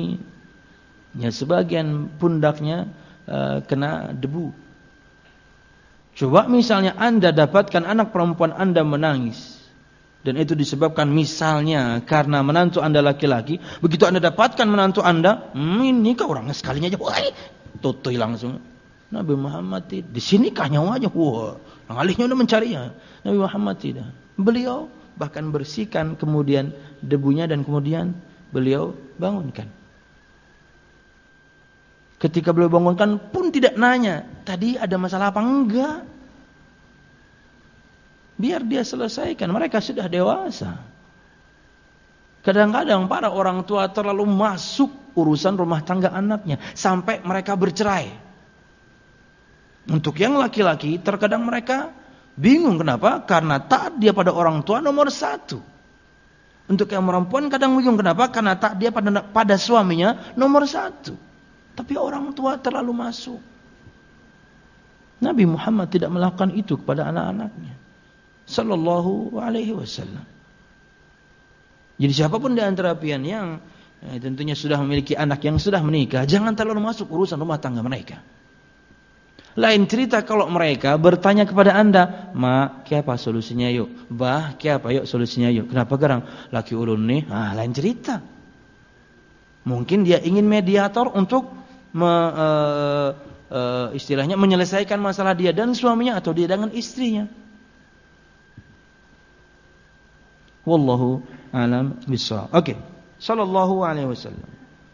sebagian pundaknya kena debu. Coba misalnya Anda dapatkan anak perempuan Anda menangis, dan itu disebabkan misalnya karena menantu Anda laki-laki. Begitu Anda dapatkan menantu Anda, ini kah orangnya sekalinya aja, tutui langsung. Nabi Muhammad di sini kah nyawanya? Wah, alihnya udah mencarinya. Nabi Muhammad tidak. Beliau bahkan bersihkan kemudian debunya dan kemudian beliau bangunkan. Ketika beliau bangunkan pun tidak nanya, tadi ada masalah apa? Enggak. Biar dia selesaikan, mereka sudah dewasa. Kadang-kadang para orang tua terlalu masuk urusan rumah tangga anaknya sampai mereka bercerai. Untuk yang laki-laki terkadang mereka bingung kenapa? Karena taat dia pada orang tua nomor satu. Untuk yang perempuan kadang bingung kenapa? Karena taat dia pada suaminya nomor satu. Tapi orang tua terlalu masuk. Nabi Muhammad tidak melakukan itu kepada anak-anaknya. Sallallahu alaihi wasallam. Jadi siapapun di antara pian yang tentunya sudah memiliki anak yang sudah menikah, jangan terlalu masuk urusan rumah tangga mereka. Lain cerita kalau mereka bertanya kepada Anda, "Ma, apa solusinya yuk? Bah, apa yuk solusinya yuk?" Kenapa garang? Laki ulun nih, lain cerita. Mungkin dia ingin mediator untuk istilahnya menyelesaikan masalah dia dan suaminya atau dia dengan istrinya. Wallahu a'lam bishawab. Oke. Sallallahu alaihi wasallam.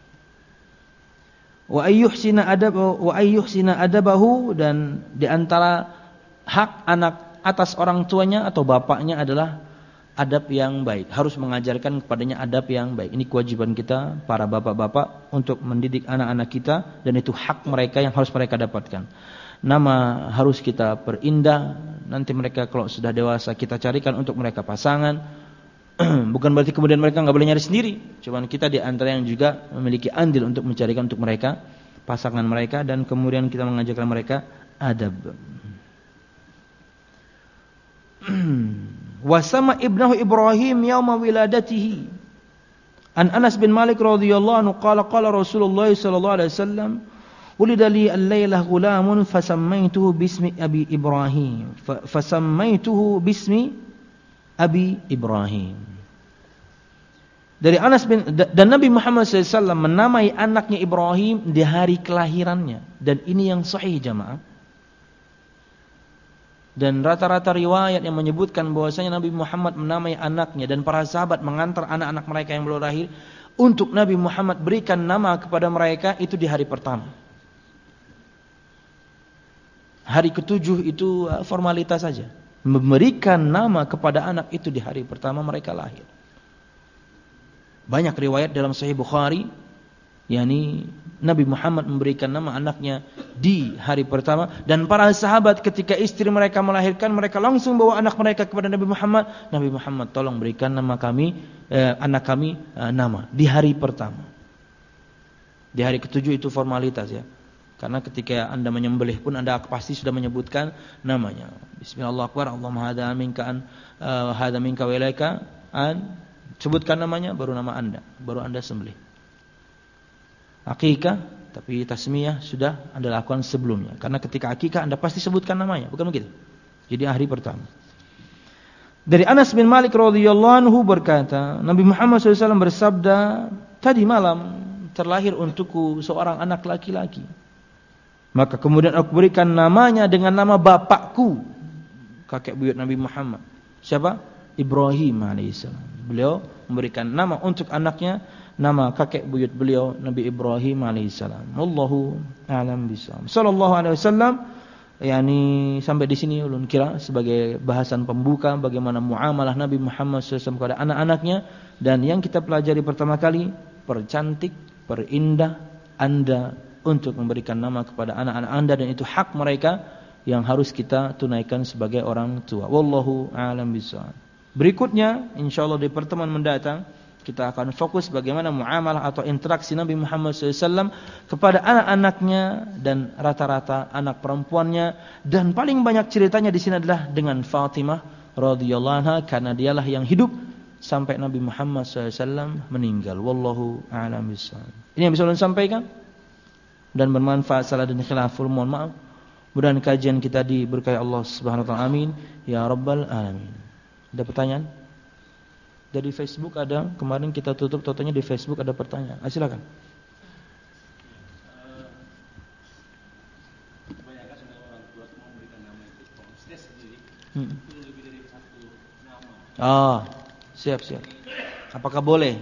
Wa ayyuhsina adabahu, dan di antara hak anak atas orang tuanya atau bapaknya adalah adab yang baik. Harus mengajarkan kepadanya adab yang baik. Ini kewajiban kita para bapak-bapak untuk mendidik anak-anak kita, dan itu hak mereka yang harus mereka dapatkan. Nama harus kita perindah. Nanti mereka kalau sudah dewasa kita carikan untuk mereka pasangan. Bukan berarti kemudian mereka nggak boleh nyari sendiri. Cuman kita di antara yang juga memiliki andil untuk mencarikan untuk mereka pasangan mereka, dan kemudian kita mengajarkan mereka adab. Wasama ibnahu Ibrahim yauma wiladatihi. An Anas bin Malik radhiyallahu anhu qala Rasulullah sallallahu alaihi wasallam, "Ulida li al-lailah ghulamun fasammaytuhu bismi Abi Ibrahim." Fasammaytuhu bismi Abi Ibrahim. Dari Anas dan Nabi Muhammad SAW menamai anaknya Ibrahim di hari kelahirannya, dan ini yang sahih jamaah. Dan rata-rata riwayat yang menyebutkan bahwasanya Nabi Muhammad menamai anaknya dan para sahabat mengantar anak-anak mereka yang belum lahir untuk Nabi Muhammad berikan nama kepada mereka itu di hari pertama. Hari ke-7 itu formalitas saja. Memberikan nama kepada anak itu di hari pertama mereka lahir. Banyak riwayat dalam Sahih Bukhari, yakni Nabi Muhammad memberikan nama anaknya di hari pertama, dan para sahabat ketika istri mereka melahirkan, mereka langsung bawa anak mereka kepada Nabi Muhammad. Nabi Muhammad, tolong berikan nama kami, anak kami nama di hari pertama. Di hari ke-7 itu formalitas ya. Karena ketika Anda menyembelih pun Anda pasti sudah menyebutkan namanya. Bismillahirrahmanirrahim. Allahumma hada minka wa ilaika an. Sebutkan namanya, baru nama Anda, baru Anda sembelih. Akikah, tapi tasmiyah sudah Anda lakukan sebelumnya. Karena ketika akikah Anda pasti sebutkan namanya, bukan begitu? Jadi hari pertama. Dari Anas bin Malik radhiyallahu anhu berkata, Nabi Muhammad SAW bersabda, "Tadi malam terlahir untukku seorang anak laki-laki. Maka kemudian aku berikan namanya dengan nama bapakku, kakek buyut Nabi Muhammad. Siapa? Ibrahim alaihissalam. Beliau memberikan nama untuk anaknya, nama kakek buyut beliau Nabi Ibrahim alaihissalam. Wallahu a'lam bishawab. Sallallahu alaihi wasallam. Yani sampai di sini ulun kira sebagai bahasan pembuka bagaimana muamalah Nabi Muhammad SAW kepada anak-anaknya, dan yang kita pelajari pertama kali, percantik, perindah Anda untuk memberikan nama kepada anak-anak Anda, dan itu hak mereka yang harus kita tunaikan sebagai orang tua. Wallahu a'lam bishawab. Berikutnya insyaallah di pertemuan mendatang kita akan fokus bagaimana muamalah atau interaksi Nabi Muhammad SAW kepada anak-anaknya dan rata-rata anak perempuannya, dan paling banyak ceritanya di sini adalah dengan Fatimah radhiyallahu anha, karena dialah yang hidup sampai Nabi Muhammad SAW meninggal. Wallahu a'lam bishawab. Ini yang bisa saya sampaikan dan bermanfaat. Salah dan khilaful mohon maaf. Mudah-mudahan kajian kita diberkahi Allah Subhanahu wa taala. Amin ya rabbal alamin. Ada pertanyaan? Dari Facebook ada, kemarin kita tutup totalnya di Facebook ada pertanyaan. Silakan. Kebanyakan orang tua memberikan nama itu saya sendiri itu lebih dari satu nama. Siap. Apakah boleh?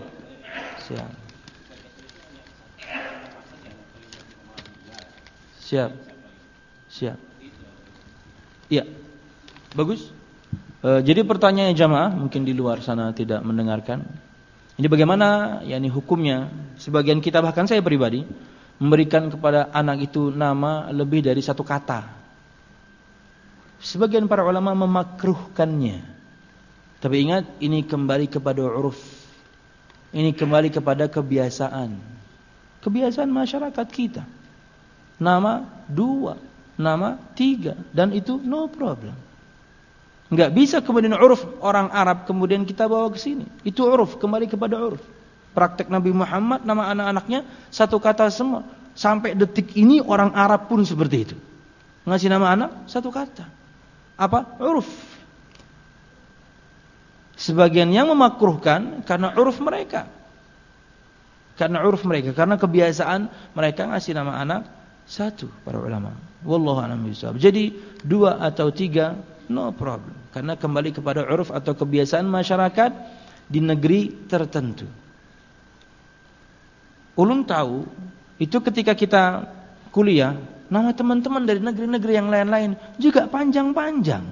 Siap. Iya. Bagus. Jadi pertanyaannya jamaah, mungkin di luar sana tidak mendengarkan. Ini bagaimana hukumnya? Sebagian kita, bahkan saya pribadi, memberikan kepada anak itu nama lebih dari satu kata. Sebagian para ulama memakruhkannya. Tapi ingat, ini kembali kepada uruf. Ini kembali kepada kebiasaan. Kebiasaan masyarakat kita. Nama 2, nama 3, dan itu no problem. Enggak bisa kemudian uruf orang Arab kemudian kita bawa ke sini. Itu uruf, kembali kepada uruf. Praktek Nabi Muhammad, nama anak-anaknya satu kata semua. Sampai detik ini orang Arab pun seperti itu. Ngasih nama anak satu kata. Apa? Uruf. Sebagian yang memakruhkan karena uruf mereka. Karena uruf mereka, karena kebiasaan mereka ngasih nama anak satu, para ulama. Wallahu a'lam bishawab. Jadi 2 atau 3 no problem. Karena kembali kepada uruf atau kebiasaan masyarakat di negeri tertentu. Ulun tahu, itu ketika kita kuliah, nama teman-teman dari negeri-negeri yang lain-lain juga panjang-panjang.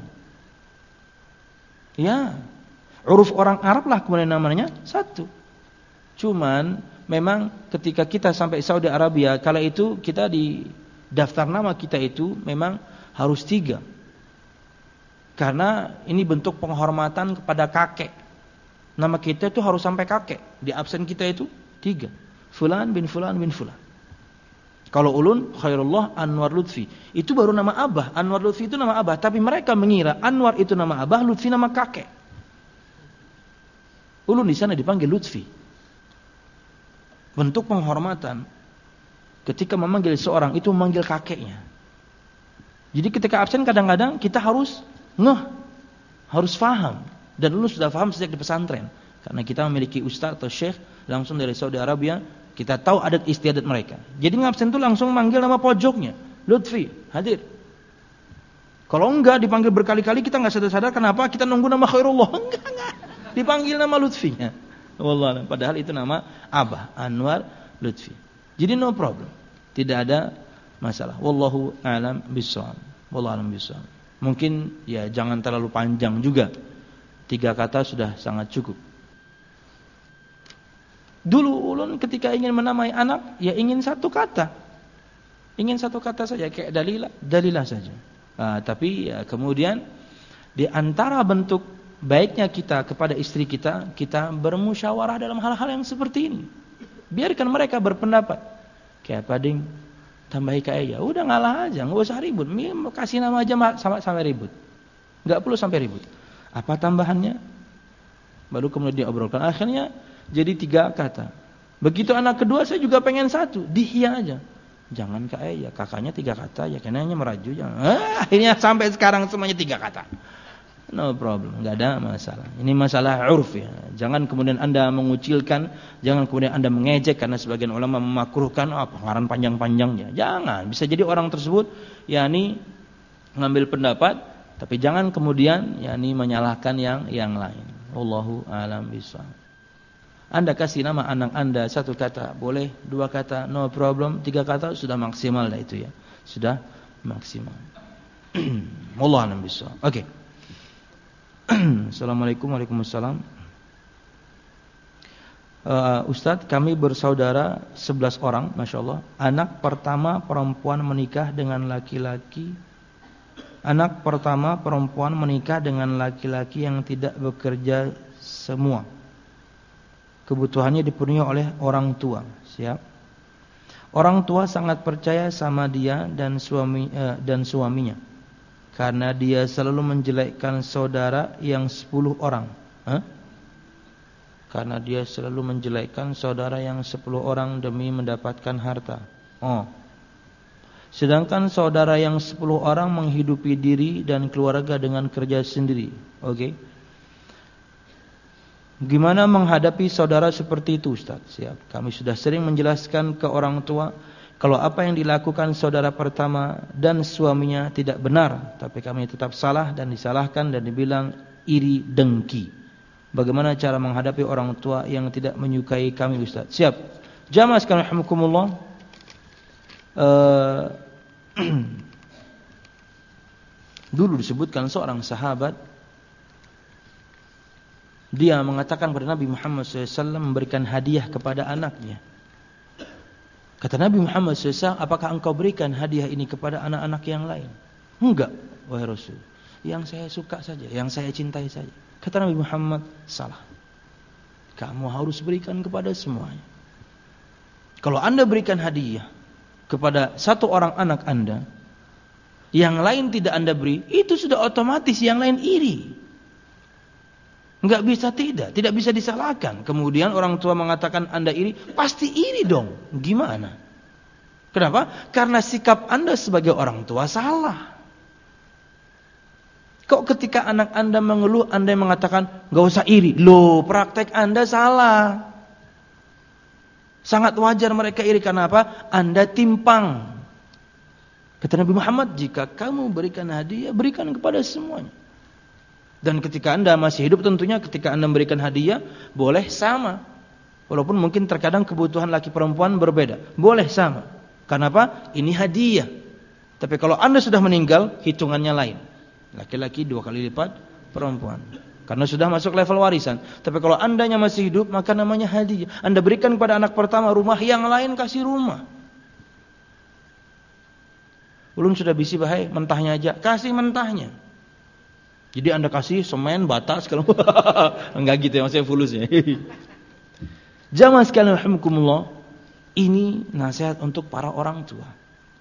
Ya, uruf orang Arab lah kemudian namanya satu. Cuman memang ketika kita sampai Saudi Arabia, kala itu kita di daftar nama kita itu memang harus 3. Karena ini bentuk penghormatan kepada kakek. Nama kita itu harus sampai kakek. Di absen kita itu 3. Fulan bin Fulan bin Fulan. Kalau ulun Khairullah Anwar Lutfi, itu baru nama abah. Anwar Lutfi itu nama abah, tapi mereka mengira Anwar itu nama abah, Lutfi nama kakek. Ulun di sana dipanggil Lutfi. Bentuk penghormatan ketika memanggil seorang itu memanggil kakeknya. Jadi ketika absen kadang-kadang kita harus harus faham. Dan dulu sudah faham sejak di pesantren. Karena kita memiliki ustaz atau syekh langsung dari Saudi Arabia, kita tahu adat istiadat mereka. Jadi ngabsen itu langsung manggil nama pojoknya, Lutfi, hadir. Kalau enggak dipanggil berkali-kali kita enggak sadar-sadar kenapa kita nunggu nama Khairullah. Enggak. Dipanggil nama Lutfinya. Wallah, padahal itu nama abah, Anwar Lutfi. Jadi no problem. Tidak ada masalah. Wallahu a'lam bishawab. Wallahu a'lam bishawab. Mungkin ya jangan terlalu panjang juga. 3 kata sudah sangat cukup. Dulu ulun ketika ingin menamai anak, ya ingin 1 kata. Ingin 1 kata saja, kayak Dalilah saja. Tapi ya kemudian di antara bentuk baiknya kita kepada istri kita, kita bermusyawarah dalam hal-hal yang seperti ini. Biarkan mereka berpendapat. Kayak pading tambahi kayak ya, udah ngalah aja, enggak usah ribut. Kasih nama aja sampai ribut. Enggak perlu sampai ribut. Apa tambahannya? Baru kemudian diobrolkan. Akhirnya jadi 3 kata. Begitu anak kedua saya juga pengen 1, Dihya aja. Jangan kayak ya, kakaknya 3 kata ya, kenanya meraju jangan. Akhirnya sampai sekarang semuanya 3 kata. No problem, enggak ada masalah. Ini masalah urf ya. Jangan kemudian Anda mengucilkan, jangan kemudian Anda mengejek karena sebagian ulama memakruhkan pengarang panjang-panjangnya. Jangan, bisa jadi orang tersebut yakni ngambil pendapat, tapi jangan kemudian yakni menyalahkan yang lain. Wallahu a'lam bishawab. Anda kasih nama anak Anda 1 kata, boleh 2 kata, no problem, 3 kata sudah maksimal lah itu ya. Sudah maksimal. Wallahu a'lam bishawab. Oke. Assalamualaikum warahmatullahi wabarakatuh. Ustadz, kami bersaudara 11 orang, Masya Allah. Anak pertama perempuan menikah dengan laki-laki yang tidak bekerja semua. Kebutuhannya dipenuhi oleh orang tua. Siap. Orang tua sangat percaya sama dia dan suaminya. Karena dia selalu menjelekkan saudara yang 10 orang. Karena dia selalu menjelekkan saudara yang 10 orang demi mendapatkan harta. Sedangkan saudara yang 10 orang menghidupi diri dan keluarga dengan kerja sendiri. Oke. Gimana menghadapi saudara seperti itu, Ustaz? Siap. Kami sudah sering menjelaskan ke orang tua kalau apa yang dilakukan saudara pertama dan suaminya tidak benar, tapi kami tetap salah dan disalahkan dan dibilang iri dengki. Bagaimana cara menghadapi orang tua yang tidak menyukai kami, Ustaz? Siap. Jamaah sekalian rahimakumullah. Dulu disebutkan seorang sahabat Dia mengatakan kepada Nabi Muhammad SAW memberikan hadiah kepada anaknya. Kata Nabi Muhammad SAW, apakah engkau berikan hadiah ini kepada anak-anak yang lain? Enggak, wahai Rasul. Yang saya suka saja, yang saya cintai saja. Kata Nabi Muhammad, salah. Kamu harus berikan kepada semuanya. Kalau Anda berikan hadiah kepada satu orang anak Anda, yang lain tidak Anda beri, itu sudah otomatis yang lain iri. Enggak bisa tidak bisa disalahkan. Kemudian orang tua mengatakan Anda iri, pasti iri dong. Gimana? Kenapa? Karena sikap Anda sebagai orang tua salah. Kok ketika anak Anda mengeluh, Anda mengatakan, gak usah iri. Loh, praktek Anda salah. Sangat wajar mereka iri. Karena apa? Anda timpang. Kata Nabi Muhammad, jika kamu berikan hadiah, berikan kepada semuanya. Dan ketika Anda masih hidup tentunya, ketika Anda memberikan hadiah, boleh sama. Walaupun mungkin terkadang kebutuhan laki perempuan berbeda. Boleh sama. Karena apa? Ini hadiah. Tapi kalau Anda sudah meninggal, hitungannya lain. Laki-laki 2 kali lipat perempuan. Karena sudah masuk level warisan. Tapi kalau andanya masih hidup, maka namanya hadiah. Anda berikan kepada anak pertama rumah, yang lain kasih rumah. Ulun sudah bisi bahaya, mentahnya aja. Kasih mentahnya. Jadi Anda kasih semen, bata, segala enggak gitu ya, maksudnya fulusnya. Jamaah sekalian rahimakumullah, ini nasihat untuk para orang tua.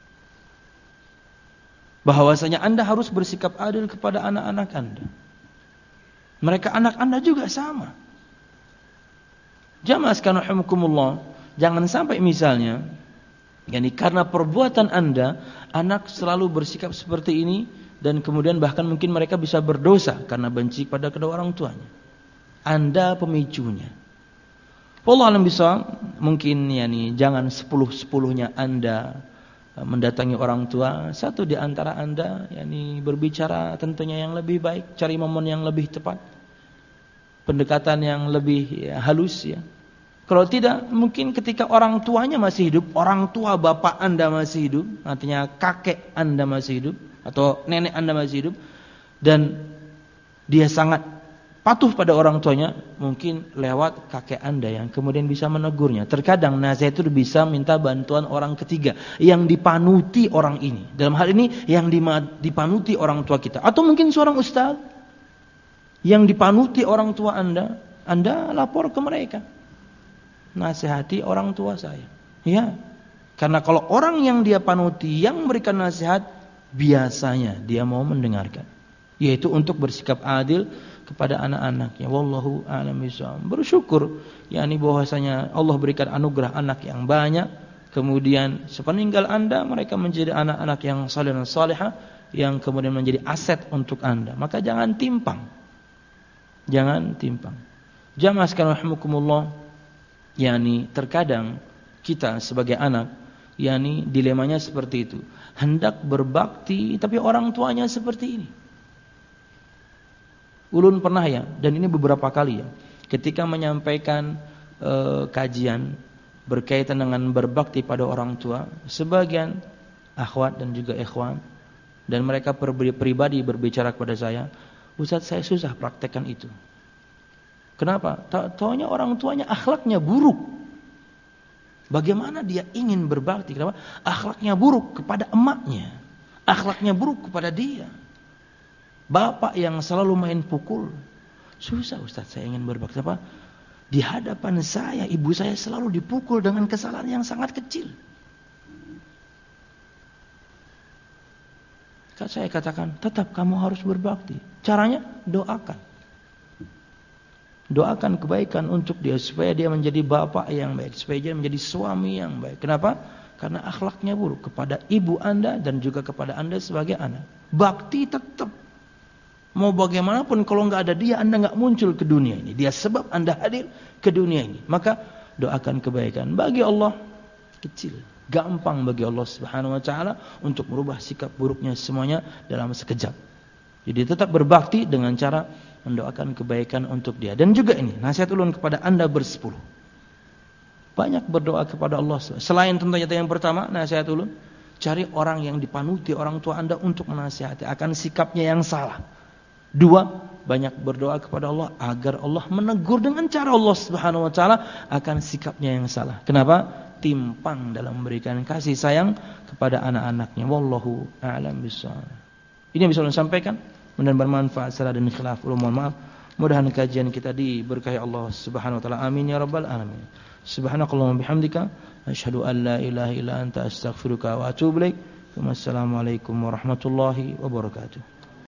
Bahwasanya Anda harus bersikap adil kepada anak-anak Anda. Mereka anak Anda juga sama. Jamaah sekalian rahimakumullah, jangan sampai misalnya, yakni karena perbuatan Anda, anak selalu bersikap seperti ini dan kemudian bahkan mungkin mereka bisa berdosa karena benci pada kedua orang tuanya. Anda pemicunya. Wallahu a'lam bishawab, mungkin yakni jangan 10-10-nya Anda mendatangi orang tua. Satu di antara Anda yakni berbicara tentunya yang lebih baik, cari momen yang lebih tepat, pendekatan yang lebih halus ya. Kalau tidak, mungkin ketika orang tuanya masih hidup, orang tua bapak Anda masih hidup, artinya kakek Anda masih hidup atau nenek Anda masih hidup, dan dia sangat patuh pada orang tuanya, mungkin lewat kakek Anda yang kemudian bisa menegurnya. Terkadang nasihat itu bisa minta bantuan orang ketiga yang dipanuti orang ini. Dalam hal ini yang dipanuti orang tua kita, atau mungkin seorang ustaz yang dipanuti orang tua Anda lapor ke mereka. Nasihati orang tua saya. Ya. Karena kalau orang yang dia panuti yang memberikan nasihat, biasanya dia mau mendengarkan. Yaitu untuk bersikap adil kepada anak-anaknya. Wallahu a'lam bishawab. Bersyukur yakni bahwasanya Allah berikan anugerah anak yang banyak, kemudian sepeninggal Anda mereka menjadi anak-anak yang saleh dan salihah yang kemudian menjadi aset untuk Anda. Maka jangan timpang. Jangan timpang. Jamaah sekalian rahimakumullah, yakni terkadang kita sebagai anak yakni dilemanya seperti itu. Hendak berbakti tapi orang tuanya seperti ini. Ulun pernah ya, dan ini beberapa kali ya, ketika menyampaikan kajian berkaitan dengan berbakti pada orang tua, sebagian akhwat dan juga ikhwan, dan mereka pribadi berbicara kepada saya, Ustaz, saya susah praktekkan itu. Kenapa? Taunya orang tuanya akhlaknya buruk. Bagaimana dia ingin berbakti? Kenapa? Akhlaknya buruk kepada emaknya, akhlaknya buruk kepada dia. Bapak yang selalu main pukul. Susah Ustaz, saya ingin berbakti. Apa? Di hadapan saya, ibu saya selalu dipukul dengan kesalahan yang sangat kecil. Saya katakan, tetap kamu harus berbakti. Caranya, doakan. Doakan kebaikan untuk dia, supaya dia menjadi bapak yang baik, supaya dia menjadi suami yang baik. Kenapa? Karena akhlaknya buruk kepada ibu Anda dan juga kepada Anda sebagai anak. Bakti tetap. Mau bagaimanapun kalau enggak ada dia, Anda enggak muncul ke dunia ini. Dia sebab Anda hadir ke dunia ini. Maka doakan kebaikan. Bagi Allah kecil, gampang bagi Allah Subhanahu wa taala untuk merubah sikap buruknya semuanya dalam sekejap. Jadi tetap berbakti dengan cara mendoakan kebaikan untuk dia. Dan juga ini nasihat ulun kepada Anda bersepuluh. Banyak berdoa kepada Allah. Selain tentunya yang pertama, nasihat ulun, cari orang yang dipanuti orang tua Anda untuk menasihati akan sikapnya yang salah. 2, banyak berdoa kepada Allah agar Allah menegur dengan cara Allah Subhanahu wa taala akan sikapnya yang salah. Kenapa? Timpang dalam memberikan kasih sayang kepada anak-anaknya. Wallahu a'lam bishawab. Ini yang bisa saya sampaikan. Mudah-mudahan bermanfaat. Salah dan khilaf, mohon maaf. Mudah-mudahan kajian kita diberkahi Allah Subhanahu wa taala. Amin ya rabbal alamin. Subhanakallahumma bihamdika asyhadu an la ilaha illa anta astaghfiruka wa atubu ilaik. Wassalamualaikum warahmatullahi wabarakatuh.